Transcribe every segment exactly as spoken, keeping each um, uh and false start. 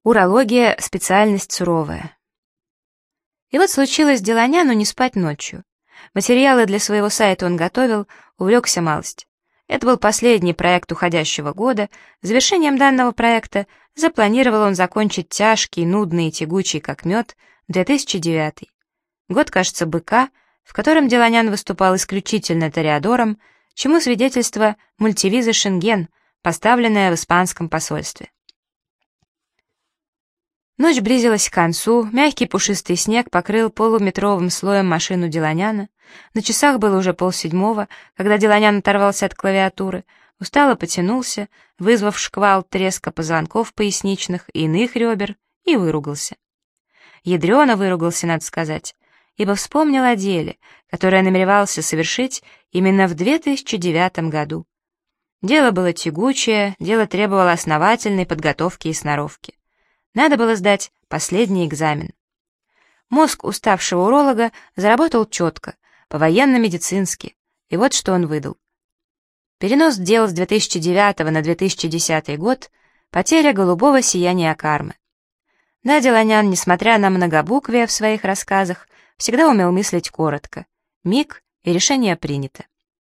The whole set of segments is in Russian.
Урология — специальность суровая. И вот случилось Деланяну не спать ночью. Материалы для своего сайта он готовил, увлекся малость. Это был последний проект уходящего года. Завершением данного проекта запланировал он закончить тяжкий, нудный и тягучий, как мед, две тысячи девятый. Год, кажется, быка, в котором Деланян выступал исключительно тореадором, чему свидетельство мультивиза Шенген, поставленная в испанском посольстве. Ночь близилась к концу, мягкий пушистый снег покрыл полуметровым слоем машину Деланяна. На часах было уже полседьмого, когда Деланян оторвался от клавиатуры, устало потянулся, вызвав шквал треска позвонков поясничных и иных ребер, и выругался. Ядрёно выругался, надо сказать, ибо вспомнил о деле, которое намеревался совершить именно в две тысячи девятом году. Дело было тягучее, дело требовало основательной подготовки и сноровки. Надо было сдать последний экзамен. Мозг уставшего уролога заработал четко, по-военно-медицински, и вот что он выдал. Перенос дел с две тысячи девятого на две тысячи десятый год, потеря голубого сияния кармы. Да, Деланян, несмотря на многобуквие в своих рассказах, всегда умел мыслить коротко. Миг, и решение принято.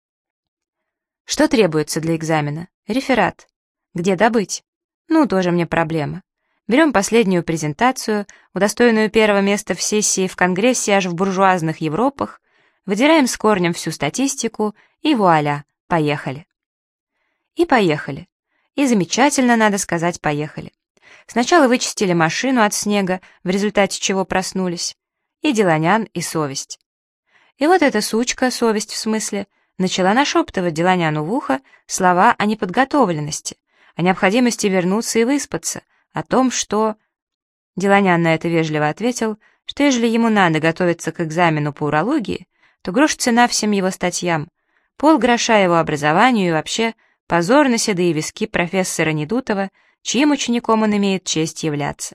Что требуется для экзамена? Реферат. Где добыть? Ну, тоже мне проблема. Берем последнюю презентацию, удостоенную первого места в сессии в Конгрессе аж в буржуазных Европах, выдираем с корнем всю статистику, и вуаля, поехали. И поехали. И замечательно, надо сказать, поехали. Сначала вычистили машину от снега, в результате чего проснулись. И Деланян, и совесть. И вот эта сучка, совесть в смысле, начала нашептывать Деланяну в ухо слова о неподготовленности, о необходимости вернуться и выспаться, о том, что... Деланян на это вежливо ответил, что ежели ему надо готовиться к экзамену по урологии, то грош цена всем его статьям, полгроша его образованию и вообще позор на седые виски профессора Недутова, чьим учеником он имеет честь являться.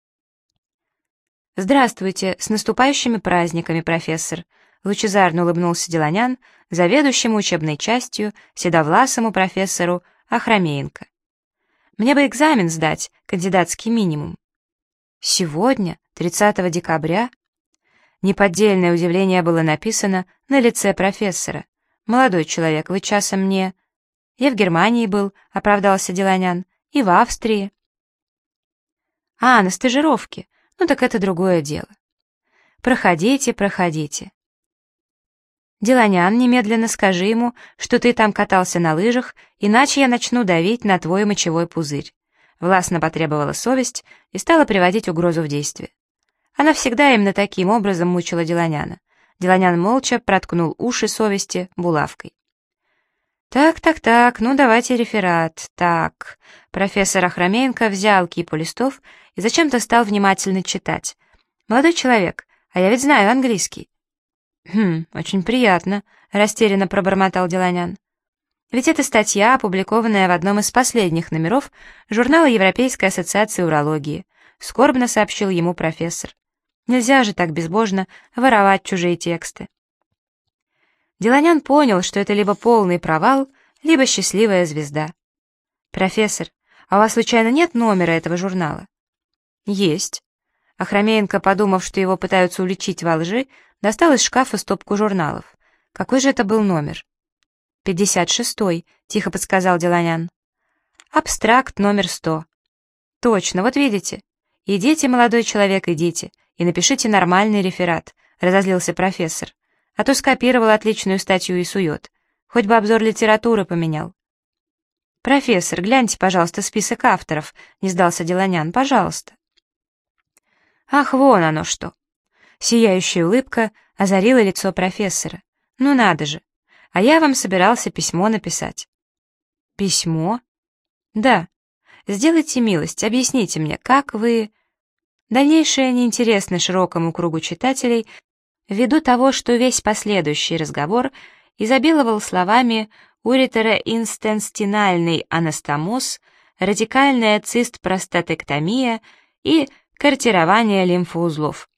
«Здравствуйте, с наступающими праздниками, профессор!» Лучезарно улыбнулся Деланян, заведующему учебной частью, седовласому профессору Охромеенко. «Мне бы экзамен сдать, кандидатский минимум». «Сегодня, тридцатого декабря?» Неподдельное удивление было написано на лице профессора. «Молодой человек, вы часом не...» «Я в Германии был», — оправдался Деланян, — «и в Австрии». «А, на стажировке. Ну так это другое дело». «Проходите, проходите». «Деланян, немедленно скажи ему, что ты там катался на лыжах, иначе я начну давить на твой мочевой пузырь», — властно потребовала совесть и стала приводить угрозу в действие. Она всегда именно таким образом мучила Деланяна. Деланян молча проткнул уши совести булавкой. «Так, так, так, ну давайте реферат. Так». Профессор Охромеенко взял кипу листов и зачем-то стал внимательно читать. «Молодой человек, а я ведь знаю английский». «Хм, очень приятно», — растерянно пробормотал Деланян. «Ведь это статья, опубликованная в одном из последних номеров журнала Европейской ассоциации урологии», — скорбно сообщил ему профессор. «Нельзя же так безбожно воровать чужие тексты». Деланян понял, что это либо полный провал, либо счастливая звезда. «Профессор, а у вас случайно нет номера этого журнала?» «Есть». Охромеенко, подумав, что его пытаются уличить во лжи, достал из шкафа стопку журналов. Какой же это был номер? «пятьдесят шестой», — тихо подсказал Деланян. «Абстракт номер сто». «Точно, вот видите. Идите, молодой человек, идите, и напишите нормальный реферат», — разозлился профессор. «А то скопировал отличную статью и сует. Хоть бы обзор литературы поменял». «Профессор, гляньте, пожалуйста, список авторов», — не сдался Деланян, — «пожалуйста». «Ах, вон оно что!» Сияющая улыбка озарила лицо профессора. «Ну надо же! А я вам собирался письмо написать». «Письмо?» «Да. Сделайте милость, объясните мне, как вы...» Дальнейшее неинтересно широкому кругу читателей, ввиду того, что весь последующий разговор изобиловал словами уретероинстенстинальный анастомоз, радикальная цистпростатэктомия и картирование лимфоузлов.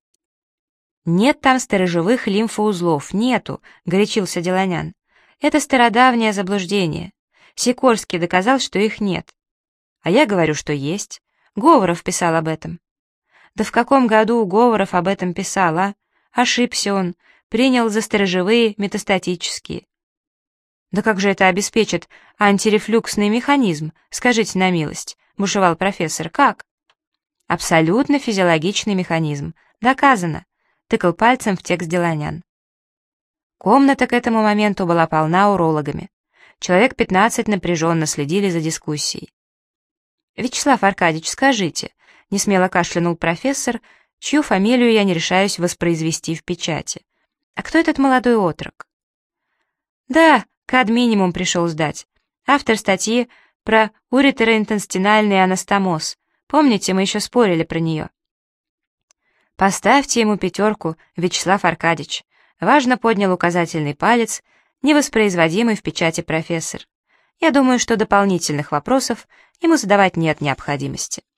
«Нет там сторожевых лимфоузлов, нету», — горячился Деланян. «Это стародавнее заблуждение. Сикорский доказал, что их нет. А я говорю, что есть. Говоров писал об этом. Да в каком году Говоров об этом писал, а? Ошибся он, принял за сторожевые метастатические. Да как же это обеспечит антирефлюксный механизм, скажите на милость, бушевал профессор, как? Абсолютно физиологичный механизм, доказано, тыкал пальцем в текст Деланян. Комната к этому моменту была полна урологами. Человек пятнадцать напряженно следили за дискуссией. «Вячеслав Аркадьевич, скажите», — несмело кашлянул профессор, чью фамилию я не решаюсь воспроизвести в печати. «А кто этот молодой отрок?» «Да, кад минимум пришел сдать. Автор статьи про уретероинтестинальный анастомоз. Помните, мы еще спорили про нее?» «Поставьте ему пятерку, Вячеслав Аркадьевич», — важно поднял указательный палец, невоспроизводимый в печати профессор. «Я думаю, что дополнительных вопросов ему задавать нет необходимости».